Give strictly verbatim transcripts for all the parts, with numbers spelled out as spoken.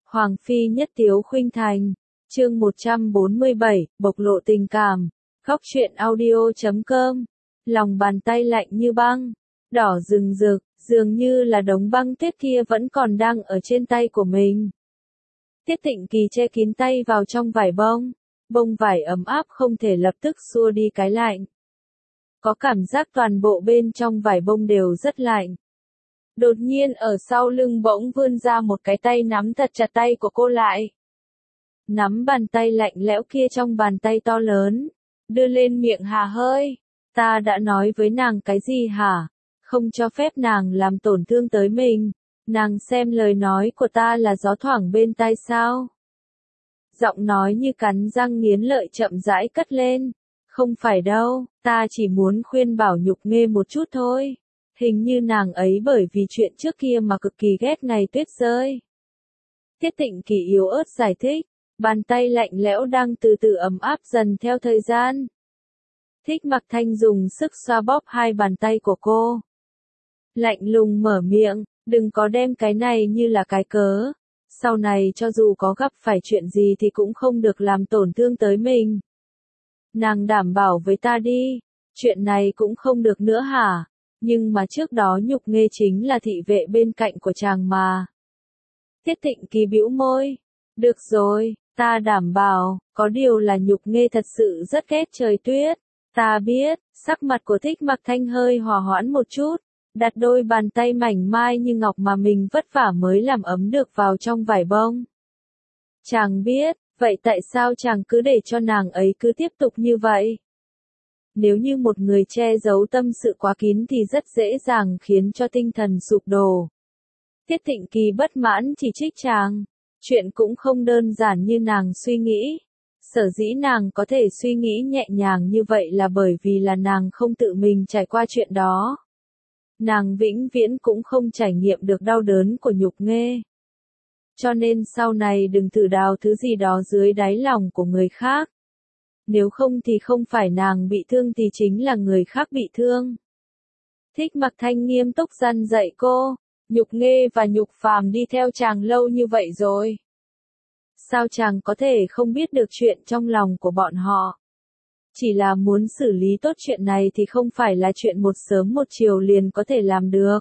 Hoàng phi nhất tiếu khuynh thành. Chương một trăm bốn mươi bảy, bộc lộ tình cảm. Góc truyện audio chấm com. Lòng bàn tay lạnh như băng, đỏ rừng rực, dường như là đống băng tuyết kia vẫn còn đang ở trên tay của mình. Tiết Tịnh Kỳ che kín tay vào trong vải bông, bông vải ấm áp không thể lập tức xua đi cái lạnh. Có cảm giác toàn bộ bên trong vải bông đều rất lạnh. Đột nhiên ở sau lưng bỗng vươn ra một cái tay nắm thật chặt tay của cô lại. Nắm bàn tay lạnh lẽo kia trong bàn tay to lớn, đưa lên miệng hà hơi. Ta đã nói với nàng cái gì hả? Không cho phép nàng làm tổn thương tới mình. Nàng xem lời nói của ta là gió thoảng bên tai sao? Giọng nói như cắn răng nghiến lợi chậm rãi cất lên. Không phải đâu, ta chỉ muốn khuyên bảo Nhục Nghê một chút thôi. Hình như nàng ấy bởi vì chuyện trước kia mà cực kỳ ghét ngày tuyết rơi. Tiết Tịnh Kỳ yếu ớt giải thích, bàn tay lạnh lẽo đang từ từ ấm áp dần theo thời gian. Thích Mặc Thanh dùng sức xoa bóp hai bàn tay của cô. Lạnh lùng mở miệng, đừng có đem cái này như là cái cớ. Sau này cho dù có gặp phải chuyện gì thì cũng không được làm tổn thương tới mình. Nàng đảm bảo với ta đi, chuyện này cũng không được nữa hả? Nhưng mà trước đó Nhục Nghê chính là thị vệ bên cạnh của chàng mà. Tiết Tịnh Kỳ bĩu môi. Được rồi, ta đảm bảo, có điều là Nhục Nghê thật sự rất ghét trời tuyết. Ta biết, sắc mặt của Thích Mặc Thanh hơi hòa hoãn một chút, đặt đôi bàn tay mảnh mai như ngọc mà mình vất vả mới làm ấm được vào trong vải bông. Chàng biết, vậy tại sao chàng cứ để cho nàng ấy cứ tiếp tục như vậy? Nếu như một người che giấu tâm sự quá kín thì rất dễ dàng khiến cho tinh thần sụp đổ. Tiết Tịnh Kỳ bất mãn chỉ trích chàng. Chuyện cũng không đơn giản như nàng suy nghĩ. Sở dĩ nàng có thể suy nghĩ nhẹ nhàng như vậy là bởi vì là nàng không tự mình trải qua chuyện đó. Nàng vĩnh viễn cũng không trải nghiệm được đau đớn của Nhục Nghê. Cho nên sau này đừng thử đào thứ gì đó dưới đáy lòng của người khác. Nếu không thì không phải nàng bị thương thì chính là người khác bị thương. Thích Mặc Thanh nghiêm túc răn dạy cô. Nhục Nghê và Nhục Phàm đi theo chàng lâu như vậy rồi. Sao chàng có thể không biết được chuyện trong lòng của bọn họ? Chỉ là muốn xử lý tốt chuyện này thì không phải là chuyện một sớm một chiều liền có thể làm được.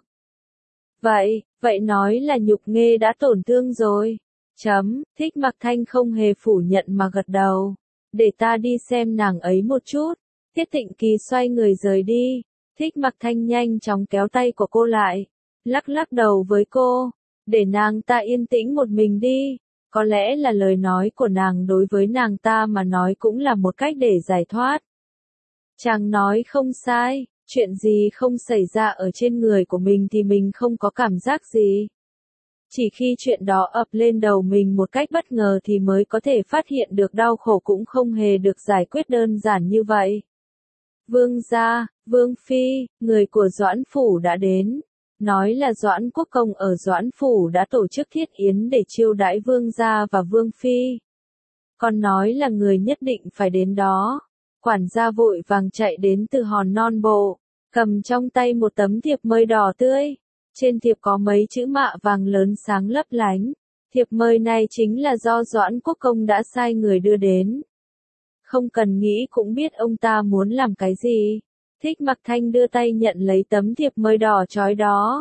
Vậy, vậy nói là Nhục Nghê đã tổn thương rồi. Chấm, Thích Mặc Thanh không hề phủ nhận mà gật đầu. Để ta đi xem nàng ấy một chút. Tiết Tịnh Kỳ xoay người rời đi. Thích Mặc Thanh nhanh chóng kéo tay của cô lại. Lắc lắc đầu với cô. Để nàng ta yên tĩnh một mình đi. Có lẽ là lời nói của nàng đối với nàng ta mà nói cũng là một cách để giải thoát. Chàng nói không sai, chuyện gì không xảy ra ở trên người của mình thì mình không có cảm giác gì. Chỉ khi chuyện đó ập lên đầu mình một cách bất ngờ thì mới có thể phát hiện được đau khổ cũng không hề được giải quyết đơn giản như vậy. Vương gia, Vương Phi, người của Doãn Phủ đã đến. Nói là Doãn Quốc Công ở Doãn Phủ đã tổ chức thiết yến để chiêu đãi Vương gia và Vương Phi. Còn nói là người nhất định phải đến đó. Quản gia vội vàng chạy đến từ hòn non bộ, cầm trong tay một tấm thiệp mời đỏ tươi. Trên thiệp có mấy chữ mạ vàng lớn sáng lấp lánh. Thiệp mời này chính là do Doãn Quốc Công đã sai người đưa đến. Không cần nghĩ cũng biết ông ta muốn làm cái gì. Thích Mặc Thanh đưa tay nhận lấy tấm thiệp mời đỏ chói đó.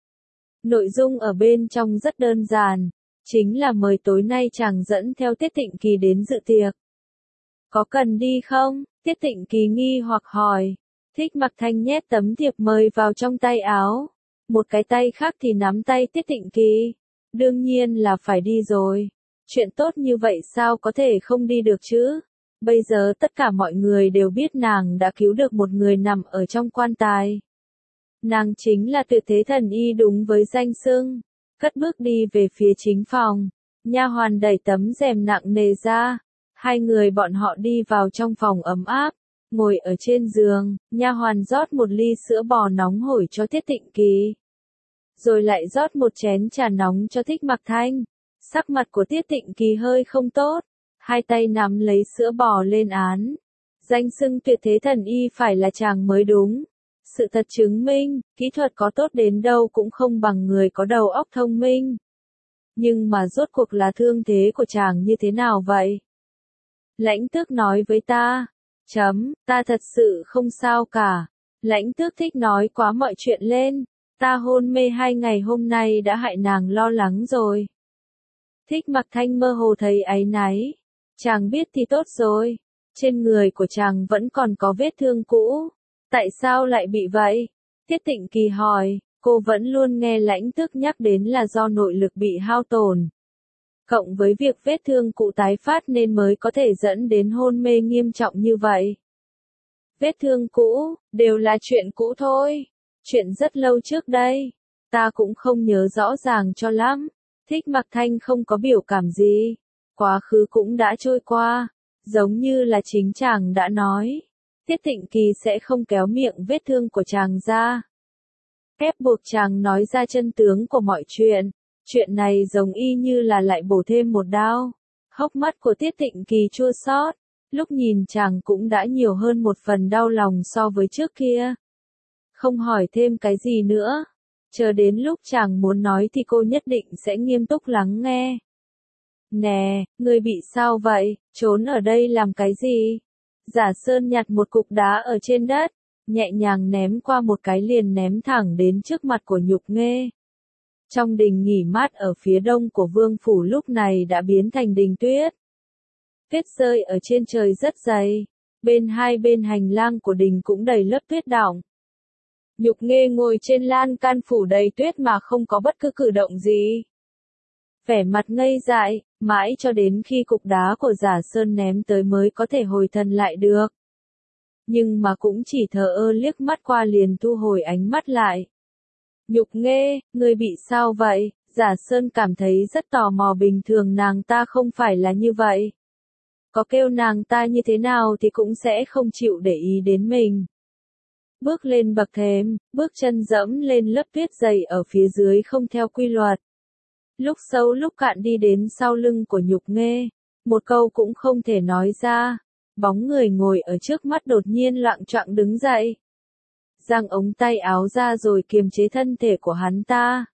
Nội dung ở bên trong rất đơn giản. Chính là mời tối nay chàng dẫn theo Tiết Tịnh Kỳ đến dự tiệc. Có cần đi không? Tiết Tịnh Kỳ nghi hoặc hỏi. Thích Mặc Thanh nhét tấm thiệp mời vào trong tay áo. Một cái tay khác thì nắm tay Tiết Tịnh Kỳ. Đương nhiên là phải đi rồi. Chuyện tốt như vậy sao có thể không đi được chứ? Bây giờ tất cả mọi người đều biết nàng đã cứu được một người nằm ở trong quan tài. Nàng chính là Tuyệt Thế Thần Y đúng với danh xưng. Cất bước đi về phía chính phòng. Nha hoàn đẩy tấm rèm nặng nề ra. Hai người bọn họ đi vào trong phòng ấm áp. Ngồi ở trên giường, nha hoàn rót một ly sữa bò nóng hổi cho Tiết Tịnh Kỳ. Rồi lại rót một chén trà nóng cho Thích Mặc Thanh. Sắc mặt của Tiết Tịnh Kỳ hơi không tốt. Hai tay nắm lấy sữa bò lên án. Danh xưng Tuyệt Thế Thần Y phải là chàng mới đúng. Sự thật chứng minh, kỹ thuật có tốt đến đâu cũng không bằng người có đầu óc thông minh. Nhưng mà rốt cuộc là thương thế của chàng như thế nào vậy? Lãnh tước nói với ta. Chấm, ta thật sự không sao cả. Lãnh tước thích nói quá mọi chuyện lên. Ta hôn mê hai ngày hôm nay đã hại nàng lo lắng rồi. Thích Mặc Thanh mơ hồ thấy áy náy. Chàng biết thì tốt rồi. Trên người của chàng vẫn còn có vết thương cũ. Tại sao lại bị vậy? Tiết Tịnh Kỳ hỏi. Cô vẫn luôn nghe lãnh tước nhắc đến là do nội lực bị hao tổn. Cộng với việc vết thương cũ tái phát nên mới có thể dẫn đến hôn mê nghiêm trọng như vậy. Vết thương cũ, đều là chuyện cũ thôi. Chuyện rất lâu trước đây. Ta cũng không nhớ rõ ràng cho lắm. Thích Mặc Thanh không có biểu cảm gì. Quá khứ cũng đã trôi qua. Giống như là chính chàng đã nói. Tiết Tịnh Kỳ sẽ không kéo miệng vết thương của chàng ra. Ép buộc chàng nói ra chân tướng của mọi chuyện. Chuyện này giống y như là lại bổ thêm một đao. Hốc mắt của Tiết Tịnh Kỳ chua xót. Lúc nhìn chàng cũng đã nhiều hơn một phần đau lòng so với trước kia. Không hỏi thêm cái gì nữa. Chờ đến lúc chàng muốn nói thì cô nhất định sẽ nghiêm túc lắng nghe. Nè, ngươi bị sao vậy, trốn ở đây làm cái gì? Giả Sơn nhặt một cục đá ở trên đất, nhẹ nhàng ném qua một cái liền ném thẳng đến trước mặt của Nhục Nghê. Trong đình nghỉ mát ở phía đông của vương phủ lúc này đã biến thành đình tuyết. Tuyết rơi ở trên trời rất dày, bên hai bên hành lang của đình cũng đầy lớp tuyết đọng. Nhục Nghê ngồi trên lan can phủ đầy tuyết mà không có bất cứ cử động gì. Vẻ mặt ngây dại, mãi cho đến khi cục đá của Giả Sơn ném tới mới có thể hồi thần lại được. Nhưng mà cũng chỉ thờ ơ liếc mắt qua liền thu hồi ánh mắt lại. Nhục Nghê, ngươi bị sao vậy? Giả Sơn cảm thấy rất tò mò, bình thường nàng ta không phải là như vậy. Có kêu nàng ta như thế nào thì cũng sẽ không chịu để ý đến mình. Bước lên bậc thềm, bước chân dẫm lên lớp tuyết dày ở phía dưới không theo quy luật. Lúc sâu lúc cạn đi đến sau lưng của Nhục Nghê, một câu cũng không thể nói ra. Bóng người ngồi ở trước mắt đột nhiên loạng choạng đứng dậy. Giang ống tay áo ra rồi kiềm chế thân thể của hắn ta.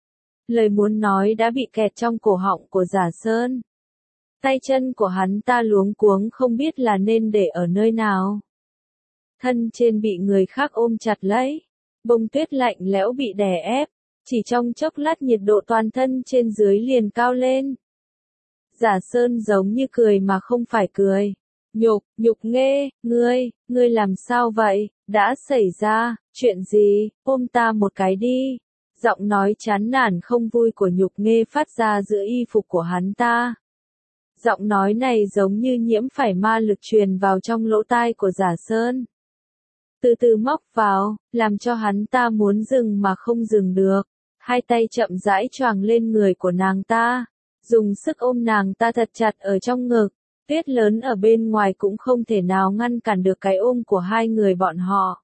Lời muốn nói đã bị kẹt trong cổ họng của Giả Sơn. Tay chân của hắn ta luống cuống không biết là nên để ở nơi nào. Thân trên bị người khác ôm chặt lấy. Bông tuyết lạnh lẽo bị đè ép. Chỉ trong chốc lát nhiệt độ toàn thân trên dưới liền cao lên. Giả Sơn giống như cười mà không phải cười. Nhục, Nhục Nghê, ngươi, ngươi làm sao vậy, đã xảy ra, chuyện gì, ôm ta một cái đi. Giọng nói chán nản không vui của Nhục Nghê phát ra giữa y phục của hắn ta. Giọng nói này giống như nhiễm phải ma lực truyền vào trong lỗ tai của Giả Sơn. Từ từ móc vào, làm cho hắn ta muốn dừng mà không dừng được. Hai tay chậm rãi choàng lên người của nàng ta. Dùng sức ôm nàng ta thật chặt ở trong ngực. Tuyết lớn ở bên ngoài cũng không thể nào ngăn cản được cái ôm của hai người bọn họ.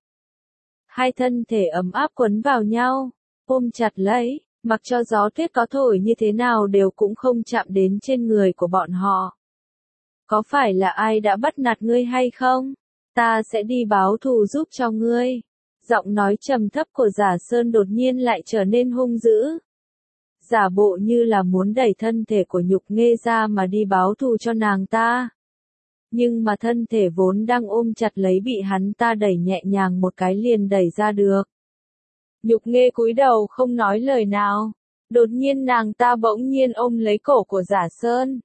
Hai thân thể ấm áp quấn vào nhau, ôm chặt lấy, mặc cho gió tuyết có thổi như thế nào đều cũng không chạm đến trên người của bọn họ. Có phải là ai đã bắt nạt ngươi hay không? Ta sẽ đi báo thù giúp cho ngươi. Giọng nói trầm thấp của Giả Sơn đột nhiên lại trở nên hung dữ. Giả bộ như là muốn đẩy thân thể của Nhục Nghê ra mà đi báo thù cho nàng ta. Nhưng mà thân thể vốn đang ôm chặt lấy bị hắn ta đẩy nhẹ nhàng một cái liền đẩy ra được. Nhục Nghê cúi đầu không nói lời nào. Đột nhiên nàng ta bỗng nhiên ôm lấy cổ của Giả Sơn.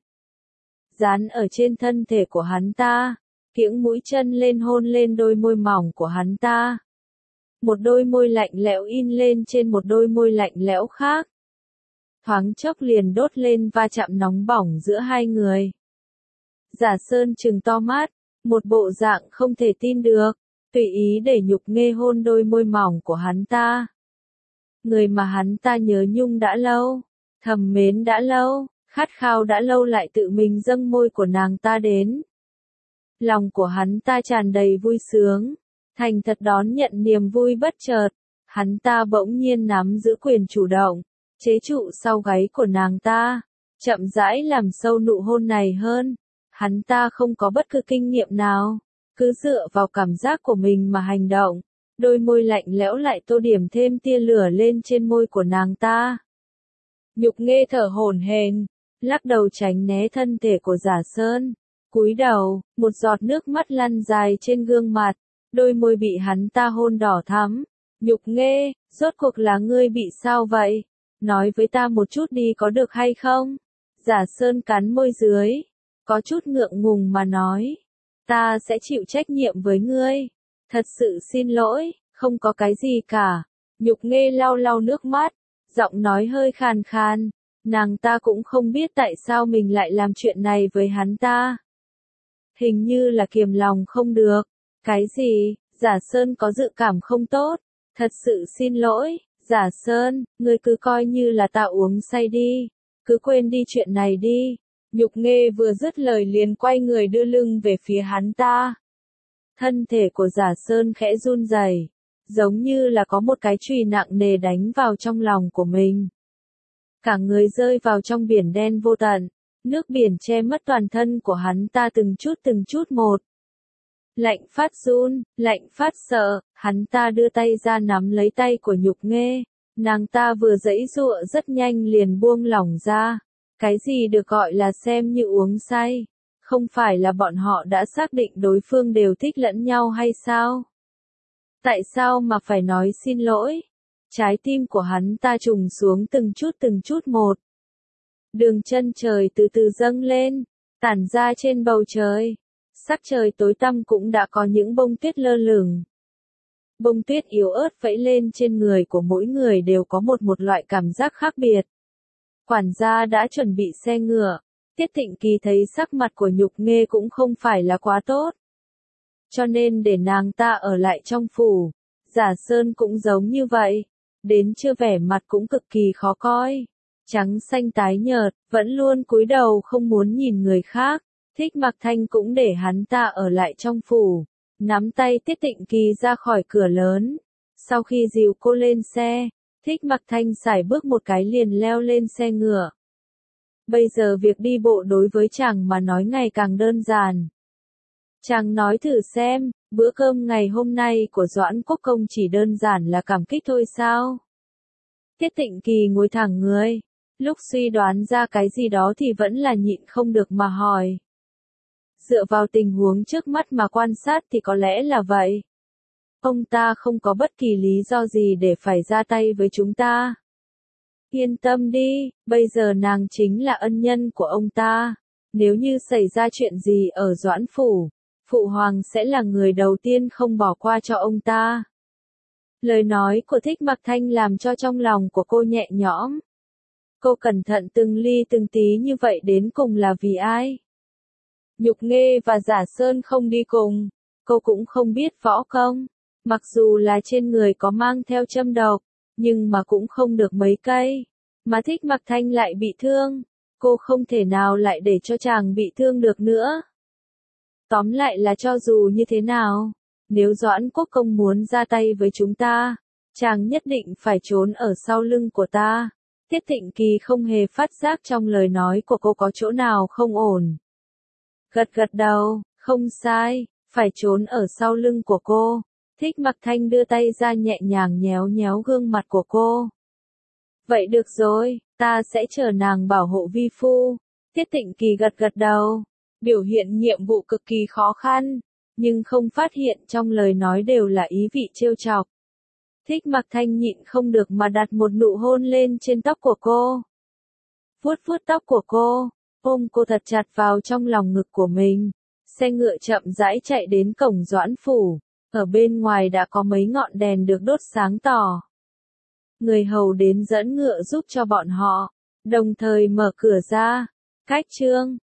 Dán ở trên thân thể của hắn ta. Kiễng mũi chân lên hôn lên đôi môi mỏng của hắn ta. Một đôi môi lạnh lẽo in lên trên một đôi môi lạnh lẽo khác. Thoáng chốc liền đốt lên va chạm nóng bỏng giữa hai người. Giả Sơn trừng to mắt, một bộ dạng không thể tin được, tùy ý để Nhục Nghê hôn đôi môi mỏng của hắn ta. Người mà hắn ta nhớ nhung đã lâu, thầm mến đã lâu, khát khao đã lâu lại tự mình dâng môi của nàng ta đến. Lòng của hắn ta tràn đầy vui sướng, thành thật đón nhận niềm vui bất chợt, hắn ta bỗng nhiên nắm giữ quyền chủ động, chế trụ sau gáy của nàng ta, chậm rãi làm sâu nụ hôn này hơn. Hắn ta không có bất cứ kinh nghiệm nào, cứ dựa vào cảm giác của mình mà hành động. Đôi môi lạnh lẽo lại tô điểm thêm tia lửa lên trên môi của nàng ta. Nhục Nghê thở hổn hển, lắc đầu tránh né thân thể của Giả Sơn. Cúi đầu, một giọt nước mắt lăn dài trên gương mặt, đôi môi bị hắn ta hôn đỏ thắm. Nhục Nghê, rốt cuộc là ngươi bị sao vậy? Nói với ta một chút đi có được hay không? Giả Sơn cắn môi dưới, có chút ngượng ngùng mà nói. Ta sẽ chịu trách nhiệm với ngươi. Thật sự xin lỗi, không có cái gì cả. Nhục Nghê lau lau nước mắt, giọng nói hơi khàn khàn. Nàng ta cũng không biết tại sao mình lại làm chuyện này với hắn ta. Hình như là kiềm lòng không được. Cái gì? Giả Sơn có dự cảm không tốt. Thật sự xin lỗi, Giả Sơn, ngươi cứ coi như là ta uống say đi. Cứ quên đi chuyện này đi. Nhục Nghê vừa dứt lời liền quay người đưa lưng về phía hắn ta. Thân thể của Giả Sơn khẽ run rẩy, giống như là có một cái chùy nặng nề đánh vào trong lòng của mình. Cả người rơi vào trong biển đen vô tận, nước biển che mất toàn thân của hắn ta từng chút từng chút một. Lạnh phát run, lạnh phát sợ, hắn ta đưa tay ra nắm lấy tay của Nhục Nghê, nàng ta vừa giãy giụa rất nhanh liền buông lỏng ra. Cái gì được gọi là xem như uống say? Không phải là bọn họ đã xác định đối phương đều thích lẫn nhau hay sao? Tại sao mà phải nói xin lỗi? Trái tim của hắn ta trùng xuống từng chút từng chút một. Đường chân trời từ từ dâng lên, tản ra trên bầu trời. Sắc trời tối tăm cũng đã có những bông tuyết lơ lửng. Bông tuyết yếu ớt vẫy lên trên người của mỗi người đều có một một loại cảm giác khác biệt. Quản gia đã chuẩn bị xe ngựa. Tiết Thịnh Kỳ thấy sắc mặt của Nhục Nghê cũng không phải là quá tốt. Cho nên để nàng ta ở lại trong phủ. Giả Sơn cũng giống như vậy. Đến trưa vẻ mặt cũng cực kỳ khó coi. Trắng xanh tái nhợt, vẫn luôn cúi đầu không muốn nhìn người khác. Thích Mặc Thanh cũng để hắn ta ở lại trong phủ. Nắm tay Tiết Thịnh Kỳ ra khỏi cửa lớn. Sau khi dìu cô lên xe, Thích Mặc Thanh sải bước một cái liền leo lên xe ngựa. Bây giờ việc đi bộ đối với chàng mà nói ngày càng đơn giản. Chàng nói thử xem, bữa cơm ngày hôm nay của Doãn Quốc Công chỉ đơn giản là cảm kích thôi sao? Tiết Thịnh Kỳ ngồi thẳng người, lúc suy đoán ra cái gì đó thì vẫn là nhịn không được mà hỏi. Dựa vào tình huống trước mắt mà quan sát thì có lẽ là vậy. Ông ta không có bất kỳ lý do gì để phải ra tay với chúng ta. Yên tâm đi, bây giờ nàng chính là ân nhân của ông ta. Nếu như xảy ra chuyện gì ở Doãn Phủ, Phụ Hoàng sẽ là người đầu tiên không bỏ qua cho ông ta. Lời nói của Thích Mặc Thanh làm cho trong lòng của cô nhẹ nhõm. Cô cẩn thận từng ly từng tí như vậy đến cùng là vì ai? Nhục Nghê và Giả Sơn không đi cùng, cô cũng không biết võ công. Mặc dù là trên người có mang theo châm độc, nhưng mà cũng không được mấy cây. Mà Thích Mặc Thanh lại bị thương, cô không thể nào lại để cho chàng bị thương được nữa. Tóm lại là cho dù như thế nào, nếu Doãn Quốc Công muốn ra tay với chúng ta, chàng nhất định phải trốn ở sau lưng của ta. Tiết Thịnh Kỳ không hề phát giác trong lời nói của cô có chỗ nào không ổn. Gật gật đầu, không sai, phải trốn ở sau lưng của cô. Thích Mặc Thanh đưa tay ra nhẹ nhàng nhéo nhéo gương mặt của cô. Vậy được rồi, ta sẽ chờ nàng bảo hộ vi phu. Tiết Thịnh Kỳ gật gật đầu, biểu hiện nhiệm vụ cực kỳ khó khăn, nhưng không phát hiện trong lời nói đều là ý vị trêu chọc. Thích Mặc Thanh nhịn không được mà đặt một nụ hôn lên trên tóc của cô. Vuốt vuốt tóc của cô, ôm cô thật chặt vào trong lòng ngực của mình. Xe ngựa chậm rãi chạy đến cổng Doãn Phủ. Ở bên ngoài đã có mấy ngọn đèn được đốt sáng tỏ. Người hầu đến dẫn ngựa giúp cho bọn họ, đồng thời mở cửa ra. Cách trương,